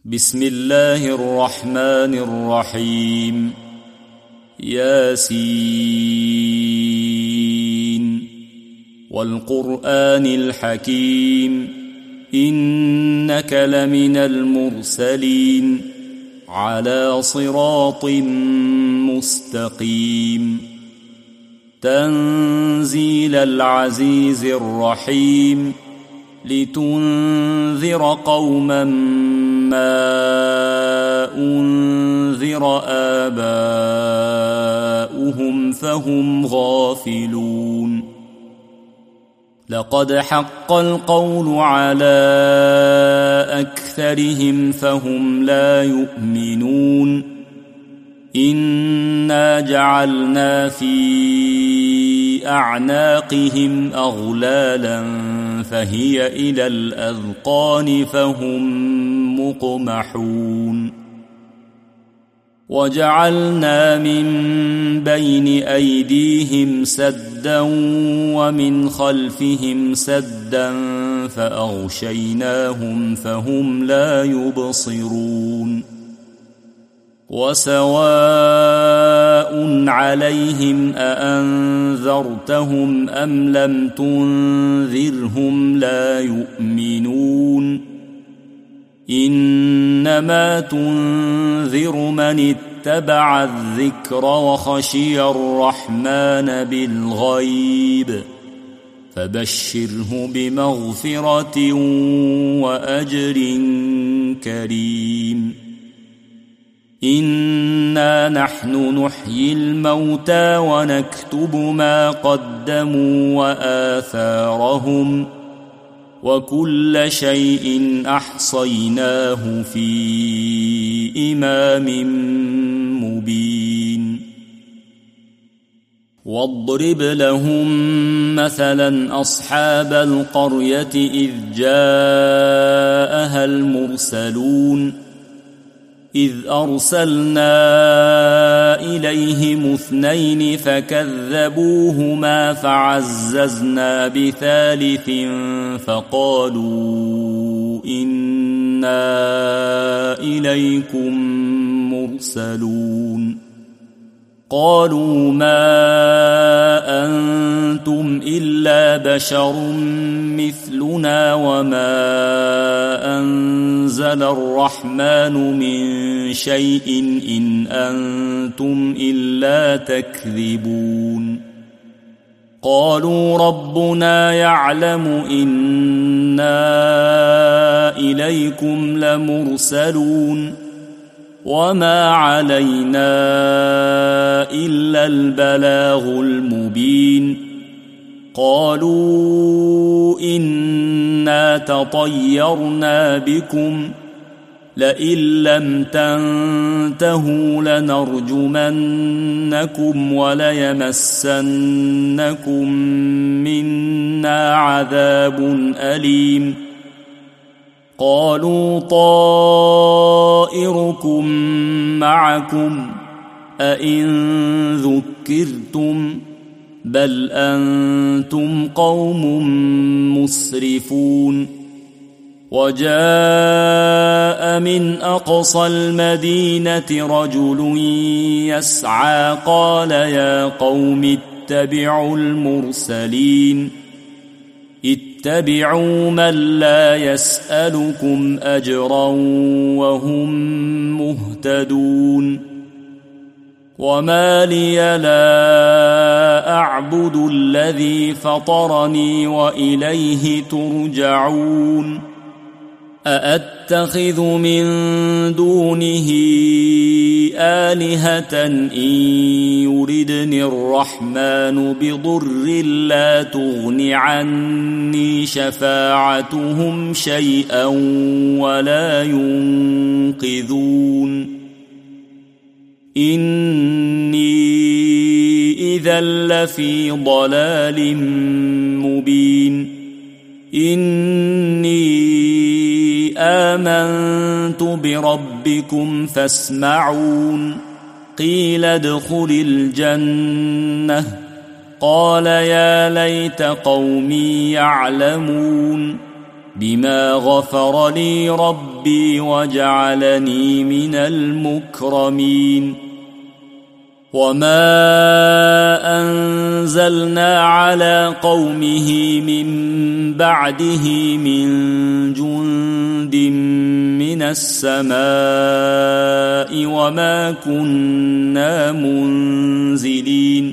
بسم الله الرحمن الرحيم. ياسين والقرآن الحكيم إنك لمن المرسلين على صراط مستقيم. تنزيل العزيز الرحيم لتنذر قوما ما أنذر آباؤهم فهم غافلون. لقد حق القول على أكثرهم فهم لا يؤمنون. إنا جعلنا في أعناقهم أغلالا فهي إلى الأذقان فهم مقمحون. وجعلنا من بين أيديهم سدا ومن خلفهم سدا فأغشيناهم فهم لا يبصرون. وسواء عليهم أأنذرتهم أم لم تنذرهم لا يؤمنون. إنما تنذر من اتبع الذكر وخشي الرحمن بالغيب فبشره بمغفرة وأجر كريم. إنا نحن نحيي الموتى ونكتب ما قدموا وآثارهم وكل شيء أحصيناه في إمام مبين. واضرب لهم مثلا أصحاب القرية إذ جاءها المرسلون إذ أرسلنا إليهم 2 فكذبوهما فعززنا بثالث فقالوا إنا إليكم مرسلون. قالوا ما أنتم إلا بشر مثلنا وما أنزل الرحمن من شيء إن أنتم إلا تكذبون. قالوا ربنا يعلم إنا إليكم لمرسلون وما علينا إلا البلاغ المبين. قالوا إنا تطيرنا بكم لئن لم تنتهوا لنرجمنكم وليمسنكم منا عذاب أليم. قالوا طائركم معكم أئن ذكرتم بل أنتم قوم مسرفون. وجاء من أقصى المدينة رجل يسعى قال يا قوم اتبعوا المرسلين اتبعوا من لا يسألكم أجرا وهم مهتدون. وما لي لا أعبد الذي فطرني وإليه ترجعون. أأتخذ من دونه آلهة إن يردني الرحمن بضر لا تغن عني شفاعتهم شيئا ولا ينقذون. إني إذا لفي ضلال مبين. إني آمنت بربكم فاسمعون. قيل ادخل الجنة قال يا ليت قومي يعلمون. بما غفر لي ربي وجعلني من المكرمين وما أنزلنا على قومه من بعده من جند من السماء وما كنا منزلين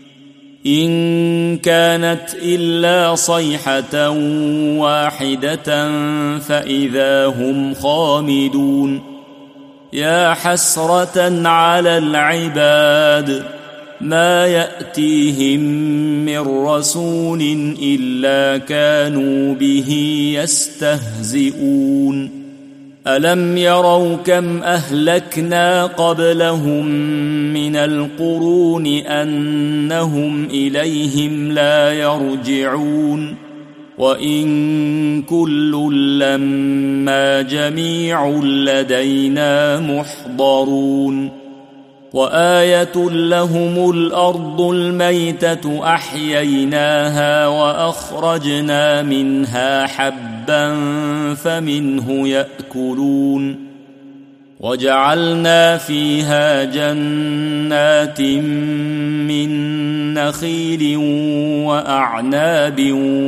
إن كانت إلا صيحة واحدة فإذا هم خامدون يا حسرة على العباد ما يأتيهم من رسول إلا كانوا به يستهزئون ألم يروا كم أهلكنا قبلهم من القرون أنهم إليهم لا يرجعون وإن كل لما جميع لدينا محضرون وآية لهم الأرض الميتة أحييناها وأخرجنا منها حبا فمنه يأكلون وجعلنا فيها جنات من نخيل وأعناب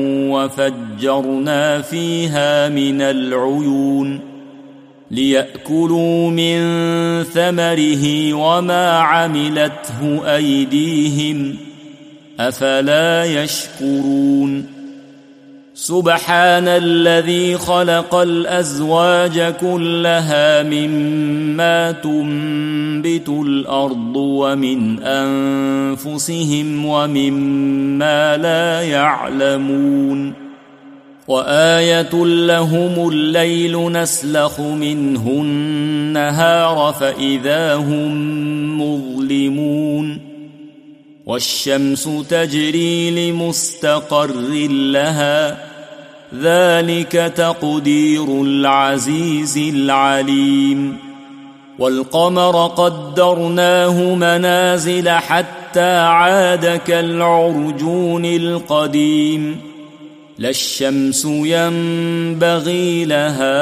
وفجرنا فيها من العيون ليأكلوا من ثمره وما عملته أيديهم أفلا يشكرون سبحان الذي خلق الأزواج كلها مما تنبت الأرض ومن أنفسهم ومما لا يعلمون وآية لهم الليل نسلخ منه النهار فإذا هم مظلمون والشمس تجري لمستقر لها ذلك تقدير العزيز العليم والقمر قدرناه منازل حتى عاد كالعرجون القديم لا الشمس ينبغي لها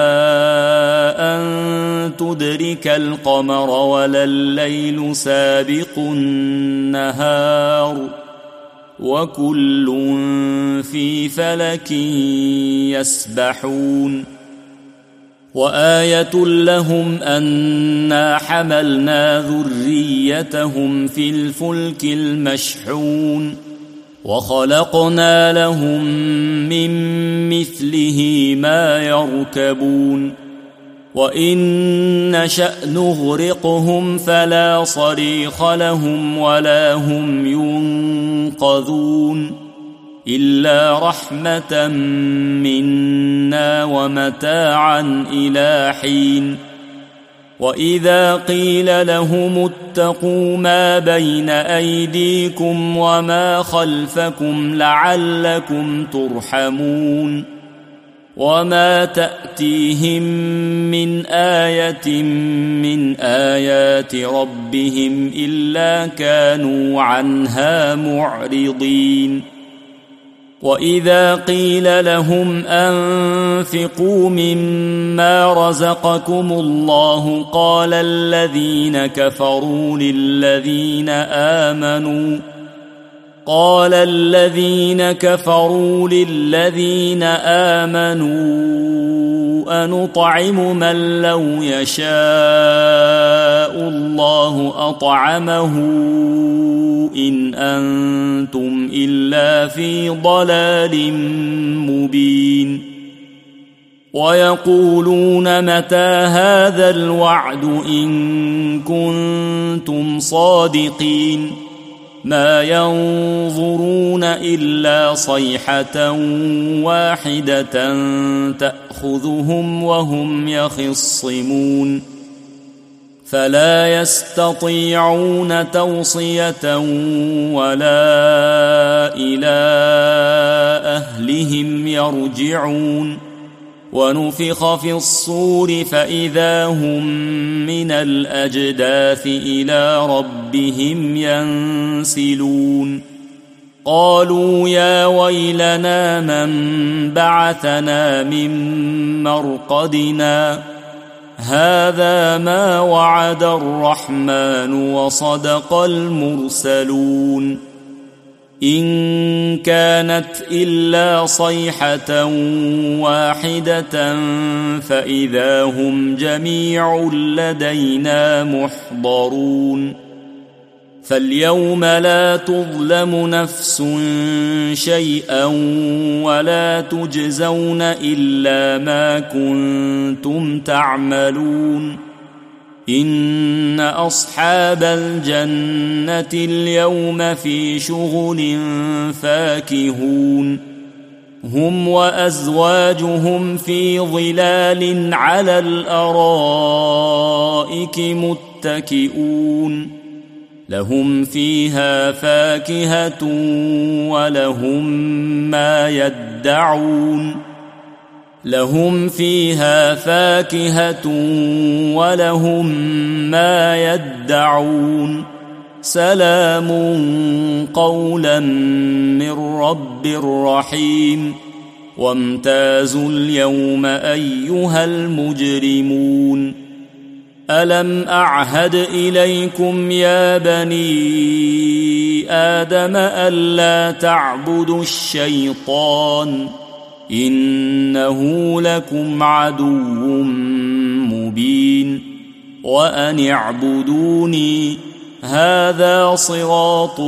أن تدرك القمر ولا الليل سابق النهار وكل في فلك يسبحون وآية لهم أنا حملنا ذريتهم في الفلك المشحون وخلقنا لهم من مثله ما يركبون وإن نشأ نغرقهم فلا صريخ لهم ولا هم ينقذون إلا رحمة منا ومتاعا إلى حين وإذا قيل لهم اتقوا ما بين أيديكم وما خلفكم لعلكم ترحمون وما تأتيهم من آية من آيات ربهم إلا كانوا عنها معرضين وإذا قيل لهم أنفقوا مما رزقكم الله قال الذين كفروا للذين آمنوا أنطعم من لو يشاء الله أطعمه إن أنتم إلا في ضلال مبين ويقولون متى هذا الوعد إن كنتم صادقين ما ينظرون إلا صيحة واحدة تأخذهم وهم يخصمون فلا يستطيعون توصية ولا إلى أهلهم يرجعون ونفخ في الصور فإذا هم من الأجداث إلى ربهم ينسلون قالوا يا ويلنا من بعثنا من مرقدنا هذا ما وعد الرحمن وصدق المرسلون إن كانت إلا صيحة واحدة فإذا هم جميع لدينا محضرون فاليوم لا تظلم نفس شيئا ولا تجزون إلا ما كنتم تعملون إن أصحاب الجنة اليوم في شغل فاكهون هم وأزواجهم في ظلال على الأرائك متكئون لهم فيها فاكهة ولهم ما يدعون لهم فيها فاكهة ولهم ما يدعون سلام قولا من رب رحيم وامتازوا اليوم أيها المجرمون ألم أعهد إليكم يا بني آدم ألا تعبدوا الشيطان إنه لكم عدو مبين وأن اعبدوني هذا صراط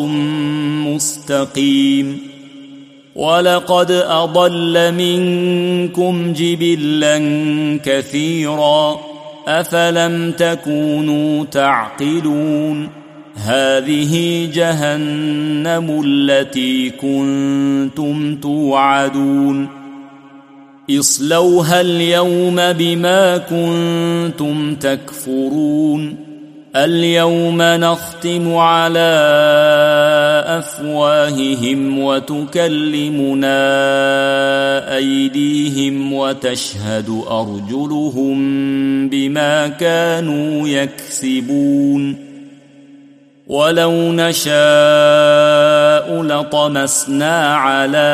مستقيم ولقد أضل منكم جبلا كثيرا أفلم تكونوا تعقلون هذه جهنم التي كنتم توعدون اصلوها اليوم بما كنتم تكفرون اليوم نختم على أفواههم وتكلمنا أيديهم وتشهد أرجلهم بما كانوا يكسبون ولو نشاء لطمسنا على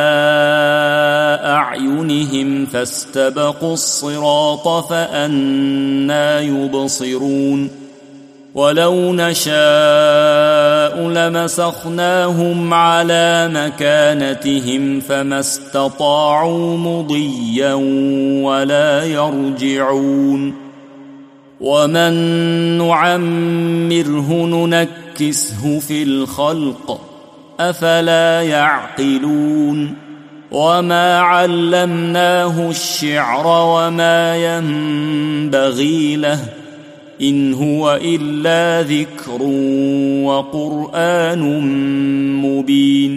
أعينهم فاستبقوا الصراط فأنى يبصرون ولو نشاء لمسخناهم على مكانتهم فما استطاعوا مضيا ولا يرجعون ومن نعمره ننكسه في الخلق أفلا يعقلون وما علمناه الشعر وما ينبغي له إن هو إلا ذكر وقرآن مبين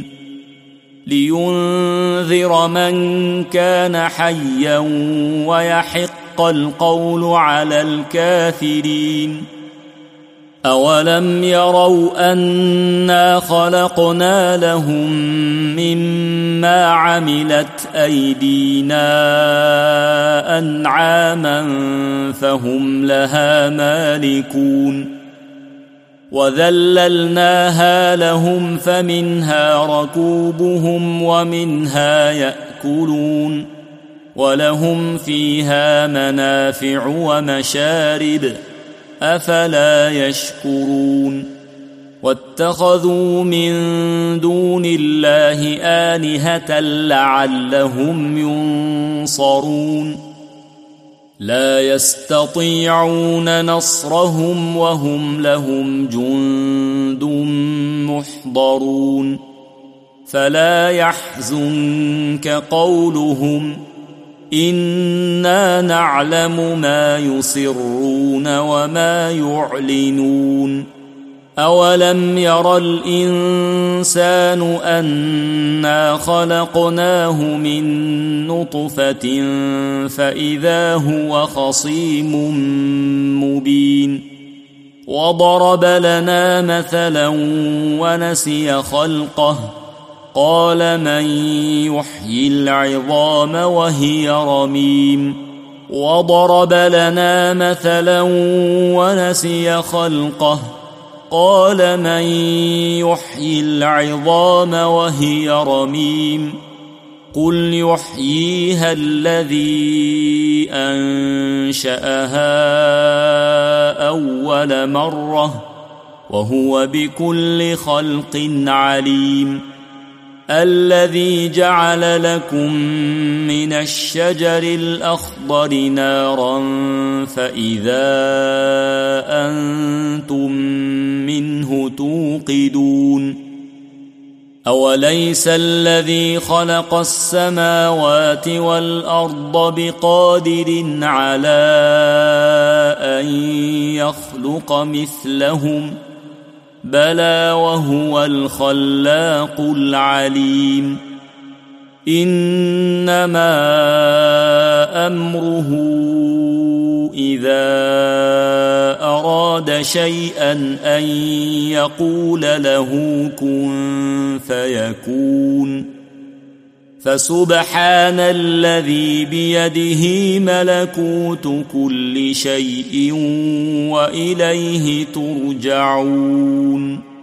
لينذر من كان حيا ويحق القول على الكافرين أولم يروا أنا خلقنا لهم مما عملت أيدينا أنعاما فهم لها مالكون وذللناها لهم فمنها ركوبهم ومنها يأكلون ولهم فيها منافع ومشارب أفلا يشكرون واتخذوا من دون الله آلهة لعلهم ينصرون لا يستطيعون نصرهم وهم لهم جند محضرون فلا يحزنك قولهم إنا نعلم ما يسرون وما يعلنون أولم ير الإنسان أنا خلقناه من نطفة فإذا هو خصيم مبين وضرب لنا مثلا ونسي خلقه قال من يحيي العظام وهي رميم وضرب لنا مثلا ونسي خلقه قال من يحيي العظام وهي رميم قل يحييها الذي أنشأها أول مرة وهو بكل خلق عليم الذي جعل لكم من الشجر الأخضر نارا فإذا أنتم منه توقدون أوليس الذي خلق السماوات والأرض بقادر على أن يخلق مثلهم بلى وهو الخلاق العليم إنما أمره إذا أراد شيئا أن يقول له كن فيكون فسبحان الذي بيده ملكوت كل شيء وإليه ترجعون